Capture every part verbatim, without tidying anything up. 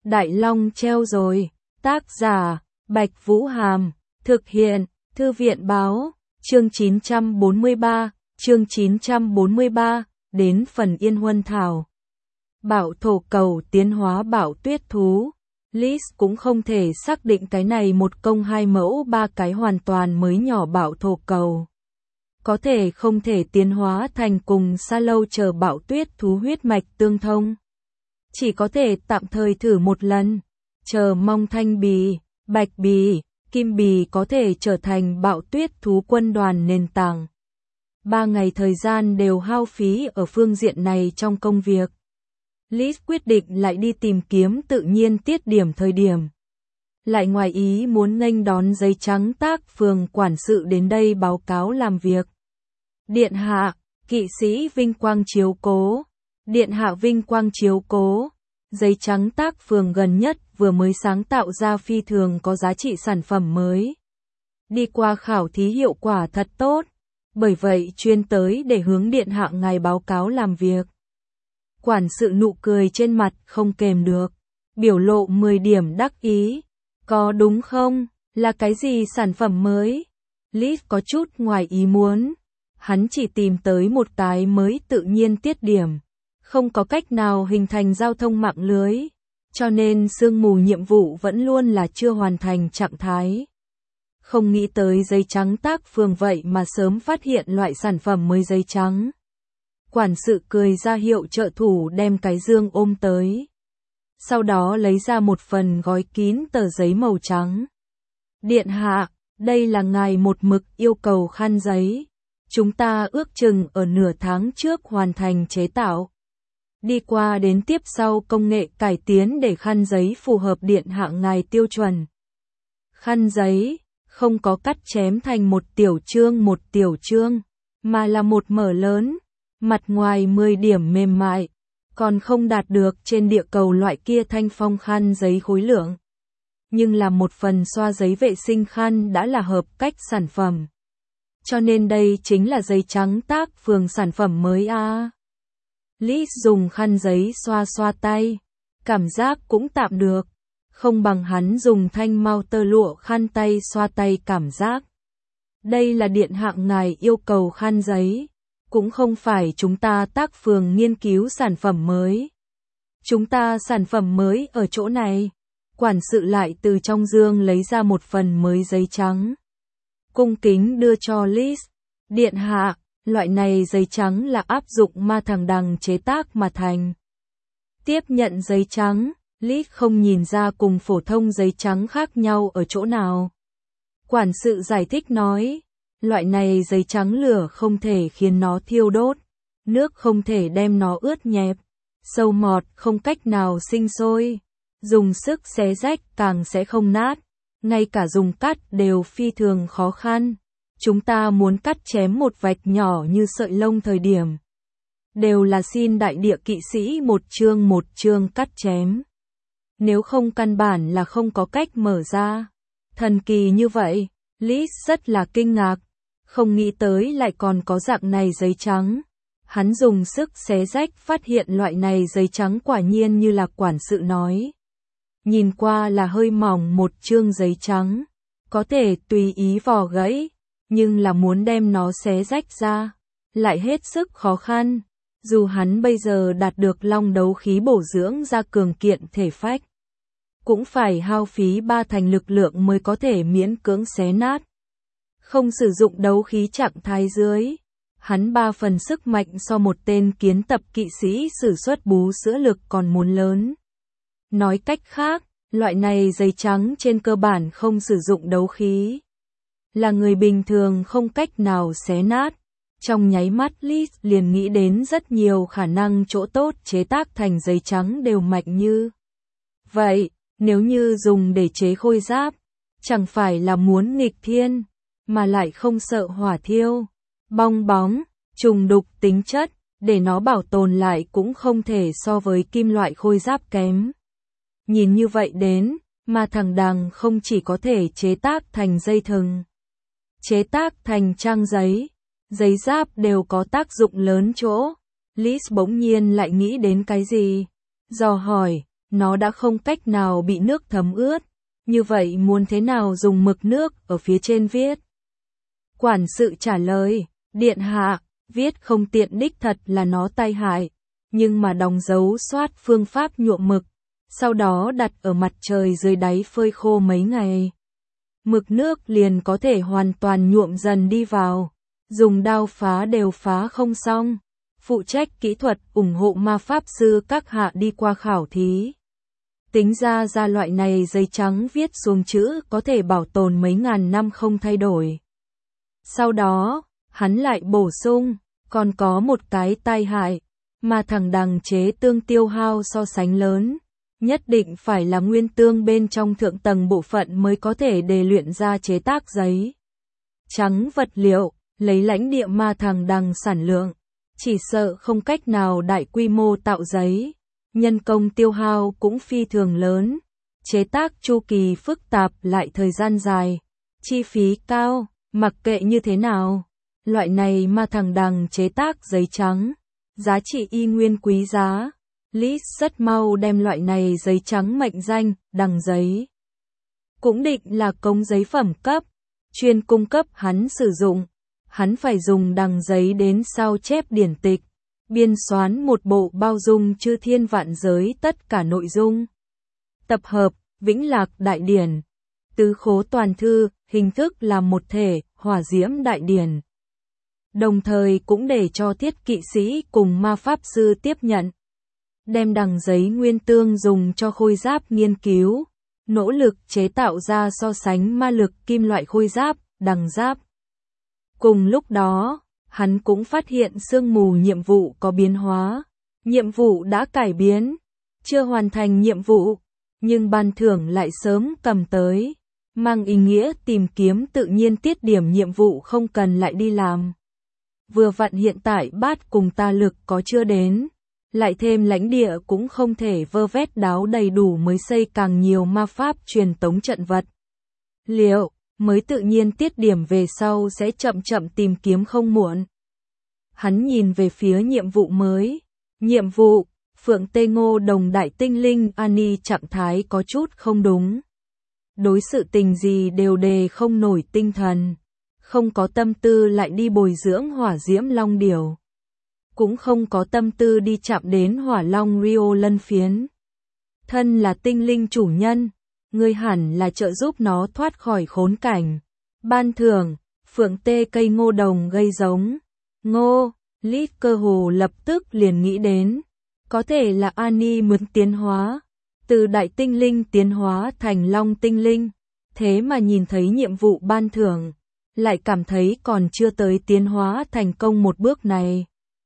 Đại Long treo rồi. Tác giả, Bạch Vũ Hàm. Thực hiện, Thư viện Báo. Chương chín trăm bốn mươi ba, chương chín trăm bốn mươi ba, đến phần Yên Huân Thảo. Bảo thổ cầu tiến hóa bảo tuyết thú. Liz cũng không thể xác định cái này một công hai mẫu ba cái hoàn toàn mới nhỏ bảo thổ cầu. Có thể không thể tiến hóa thành cùng Sa Lâu chờ bảo tuyết thú huyết mạch tương thông. Chỉ có thể tạm thời thử một lần, chờ mong thanh bì, bạch bì, kim bì có thể trở thành bạo tuyết thú quân đoàn nền tảng. Ba ngày thời gian đều hao phí ở phương diện này trong công việc. Liz quyết định lại đi tìm kiếm tự nhiên tiết điểm thời điểm. Lại ngoài ý muốn nghênh đón giấy trắng tác phường quản sự đến đây báo cáo làm việc. Điện hạ, kỵ sĩ vinh quang chiếu cố. Điện hạ vinh quang chiếu cố. Giấy trắng tác phường gần nhất vừa mới sáng tạo ra phi thường có giá trị sản phẩm mới. Đi qua khảo thí hiệu quả thật tốt. Bởi vậy chuyên tới để hướng điện hạ ngài báo cáo làm việc. Quản sự nụ cười trên mặt không kềm được. Biểu lộ mười điểm đắc ý. Có đúng không? Là cái gì sản phẩm mới? Liz có chút ngoài ý muốn. Hắn chỉ tìm tới một cái mới tự nhiên tiết điểm. Không có cách nào hình thành giao thông mạng lưới. Cho nên sương mù nhiệm vụ vẫn luôn là chưa hoàn thành trạng thái. Không nghĩ tới giấy trắng tác phường vậy mà sớm phát hiện loại sản phẩm mới giấy trắng. Quản sự cười ra hiệu trợ thủ đem cái dương ôm tới. Sau đó lấy ra một phần gói kín tờ giấy màu trắng. Điện hạ, đây là ngài một mực yêu cầu khăn giấy. Chúng ta ước chừng ở nửa tháng trước hoàn thành chế tạo. Đi qua đến tiếp sau công nghệ cải tiến để khăn giấy phù hợp điện hạ ngài tiêu chuẩn. Khăn giấy, không có cắt chém thành một tiểu chương một tiểu chương, mà là một mở lớn, mặt ngoài mười điểm mềm mại, còn không đạt được trên địa cầu loại kia thanh phong khăn giấy khối lượng. Nhưng là một phần xoa giấy vệ sinh khăn đã là hợp cách sản phẩm. Cho nên đây chính là giấy trắng tác phường sản phẩm mới a. À. Liz dùng khăn giấy xoa xoa tay, cảm giác cũng tạm được, không bằng hắn dùng thanh mau tơ lụa khăn tay xoa tay cảm giác. Đây là điện hạ ngài yêu cầu khăn giấy, cũng không phải chúng ta tác phường nghiên cứu sản phẩm mới. Chúng ta sản phẩm mới ở chỗ này. Quản sự lại từ trong dương lấy ra một phần mới giấy trắng. Cung kính đưa cho Liz. Điện hạ, loại này giấy trắng là áp dụng ma thằng đằng chế tác mà thành. Tiếp nhận giấy trắng, Liz không nhìn ra cùng phổ thông giấy trắng khác nhau ở chỗ nào. Quản sự giải thích nói, loại này giấy trắng lửa không thể khiến nó thiêu đốt, nước không thể đem nó ướt nhẹp, sâu mọt không cách nào sinh sôi, dùng sức xé rách càng sẽ không nát, ngay cả dùng cắt đều phi thường khó khăn. Chúng ta muốn cắt chém một vạch nhỏ như sợi lông thời điểm. Đều là xin đại địa kỵ sĩ một chương một chương cắt chém. Nếu không căn bản là không có cách mở ra. Thần kỳ như vậy, Liz rất là kinh ngạc. Không nghĩ tới lại còn có dạng này giấy trắng. Hắn dùng sức xé rách phát hiện loại này giấy trắng quả nhiên như là quản sự nói. Nhìn qua là hơi mỏng một chương giấy trắng. Có thể tùy ý vò gãy. Nhưng là muốn đem nó xé rách ra, lại hết sức khó khăn. Dù hắn bây giờ đạt được long đấu khí bổ dưỡng ra cường kiện thể phách, cũng phải hao phí ba thành lực lượng mới có thể miễn cưỡng xé nát. Không sử dụng đấu khí trạng thái dưới, hắn ba phần sức mạnh so một tên kiến tập kỵ sĩ sử xuất bú sữa lực còn muốn lớn. Nói cách khác, loại này giấy trắng trên cơ bản không sử dụng đấu khí. Là người bình thường không cách nào xé nát. Trong nháy mắt Liz liền nghĩ đến rất nhiều khả năng chỗ tốt chế tác thành giấy trắng đều mạnh như. Vậy, nếu như dùng để chế khôi giáp, chẳng phải là muốn nghịch thiên, mà lại không sợ hỏa thiêu, bong bóng, trùng đục tính chất, để nó bảo tồn lại cũng không thể so với kim loại khôi giáp kém. Nhìn như vậy đến, mà thằng đằng không chỉ có thể chế tác thành dây thừng, chế tác thành trang giấy, giấy giáp đều có tác dụng lớn chỗ. Liz bỗng nhiên lại nghĩ đến cái gì? Dò hỏi, nó đã không cách nào bị nước thấm ướt. Như vậy muốn thế nào dùng mực nước ở phía trên viết? Quản sự trả lời, điện hạ, viết không tiện đích thật là nó tai hại, nhưng mà đóng dấu soát phương pháp nhuộm mực, sau đó đặt ở mặt trời dưới đáy phơi khô mấy ngày. Mực nước liền có thể hoàn toàn nhuộm dần đi vào, dùng đao phá đều phá không xong. Phụ trách kỹ thuật ủng hộ ma pháp sư các hạ đi qua khảo thí. Tính ra ra loại này giấy trắng viết xuống chữ có thể bảo tồn mấy ngàn năm không thay đổi. Sau đó, hắn lại bổ sung, còn có một cái tai hại, mà thằng đằng chế tương tiêu hao so sánh lớn, nhất định phải là nguyên tương bên trong thượng tầng bộ phận mới có thể đề luyện ra chế tác giấy trắng vật liệu, lấy lãnh địa ma thằng đằng sản lượng, chỉ sợ không cách nào đại quy mô tạo giấy, nhân công tiêu hao cũng phi thường lớn, chế tác chu kỳ phức tạp lại thời gian dài, chi phí cao, mặc kệ như thế nào, loại này ma thằng đằng chế tác giấy trắng, giá trị y nguyên quý giá. Lis rất mau đem loại này giấy trắng mệnh danh, đằng giấy. Cũng định là công giấy phẩm cấp, chuyên cung cấp hắn sử dụng. Hắn phải dùng đằng giấy đến sao chép điển tịch, biên soán một bộ bao dung chư thiên vạn giới tất cả nội dung. Tập hợp, Vĩnh Lạc Đại Điển, Tứ Khố Toàn Thư, hình thức là một thể, Hỏa Diễm Đại Điển. Đồng thời cũng để cho thiết kỵ sĩ cùng ma pháp sư tiếp nhận. Đem đằng giấy nguyên tương dùng cho khôi giáp nghiên cứu, nỗ lực chế tạo ra so sánh ma lực kim loại khôi giáp, đằng giáp. Cùng lúc đó, hắn cũng phát hiện sương mù nhiệm vụ có biến hóa. Nhiệm vụ đã cải biến, chưa hoàn thành nhiệm vụ, nhưng ban thưởng lại sớm cầm tới, mang ý nghĩa tìm kiếm tự nhiên tiết điểm nhiệm vụ không cần lại đi làm. Vừa vặn hiện tại bát cùng ta lực có chưa đến, lại thêm lãnh địa cũng không thể vơ vét đáo đầy đủ mới xây càng nhiều ma pháp truyền tống trận vật. Liệu, mới tự nhiên tiết điểm về sau sẽ chậm chậm tìm kiếm không muộn. Hắn nhìn về phía nhiệm vụ mới. Nhiệm vụ, Phượng Tê Ngô Đồng Đại Tinh Linh Ani trạng thái có chút không đúng. Đối sự tình gì đều đề không nổi tinh thần. Không có tâm tư lại đi bồi dưỡng hỏa diễm long điểu. Cũng không có tâm tư đi chạm đến hỏa long Rio lân phiến. Thân là tinh linh chủ nhân, ngươi hẳn là trợ giúp nó thoát khỏi khốn cảnh. Ban thưởng, Phượng Tê cây ngô đồng gây giống. Ngô, Lít cơ hồ lập tức liền nghĩ đến. Có thể là Ani muốn tiến hóa. Từ đại tinh linh tiến hóa thành long tinh linh. Thế mà nhìn thấy nhiệm vụ ban thưởng. Lại cảm thấy còn chưa tới tiến hóa thành công một bước này.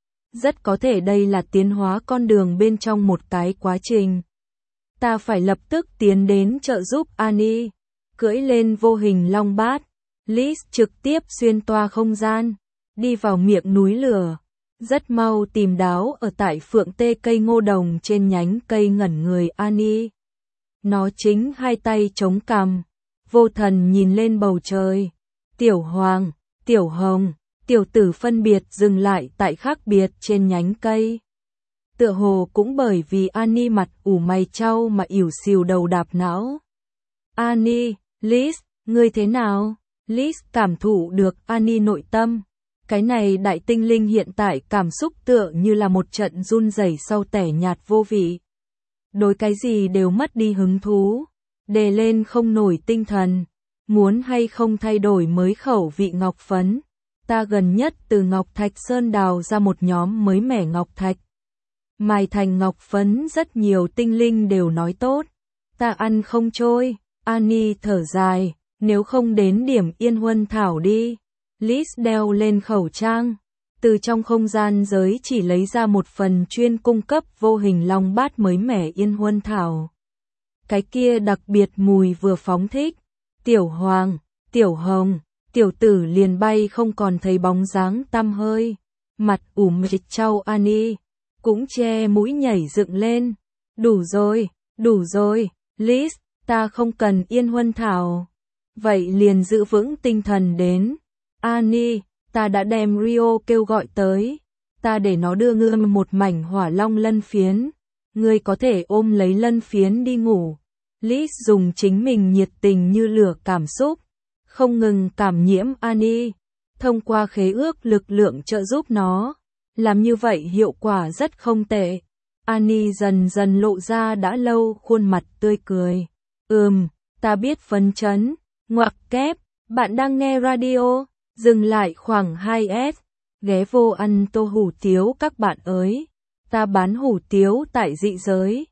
Rất có thể đây là tiến hóa con đường bên trong một cái quá trình. Ta phải lập tức tiến đến trợ giúp Ani. Cưỡi lên vô hình long bát, Liz trực tiếp xuyên toa không gian, đi vào miệng núi lửa. Rất mau tìm đáo ở tại Phượng Tê cây ngô đồng trên nhánh cây ngẩn người Ani. Nó chính hai tay chống cằm, vô thần nhìn lên bầu trời. Tiểu Hoàng, Tiểu Hồng, Tiểu Tử phân biệt dừng lại tại khác biệt trên nhánh cây. Tựa hồ cũng bởi vì Ani mặt ủ mày chau mà ỉu xìu đầu đạp não. Ani, Liz, ngươi thế nào? Liz cảm thụ được Ani nội tâm. Cái này đại tinh linh hiện tại cảm xúc tựa như là một trận run rẩy sau tẻ nhạt vô vị. Đối cái gì đều mất đi hứng thú, đề lên không nổi tinh thần. Muốn hay không thay đổi mới khẩu vị ngọc phấn. Ta gần nhất từ Ngọc Thạch Sơn đào ra một nhóm mới mẻ ngọc thạch. Mài thành ngọc phấn rất nhiều tinh linh đều nói tốt. Ta ăn không trôi. Ani thở dài, nếu không đến điểm Yên Huân Thảo đi. Liz đeo lên khẩu trang. Từ trong không gian giới chỉ lấy ra một phần chuyên cung cấp vô hình long bát mới mẻ Yên Huân Thảo. Cái kia đặc biệt mùi vừa phóng thích. Tiểu Hoàng, Tiểu Hồng, Tiểu Tử liền bay không còn thấy bóng dáng tăm hơi. Mặt ủ mệt trao Ani, cũng che mũi nhảy dựng lên. Đủ rồi, đủ rồi, Liz, ta không cần Yên Huân Thảo. Vậy liền giữ vững tinh thần đến. Ani, ta đã đem Rio kêu gọi tới. Ta để nó đưa ngươi một mảnh hỏa long lân phiến. Ngươi có thể ôm lấy lân phiến đi ngủ. Liz dùng chính mình nhiệt tình như lửa cảm xúc, không ngừng cảm nhiễm Annie, thông qua khế ước lực lượng trợ giúp nó. Làm như vậy hiệu quả rất không tệ. Annie dần dần lộ ra đã lâu khuôn mặt tươi cười. Ừm, ta biết phấn chấn. Ngoặc kép, bạn đang nghe radio, dừng lại khoảng hai s. Ghé vô ăn tô hủ tiếu các bạn ơi. Ta bán hủ tiếu tại dị giới.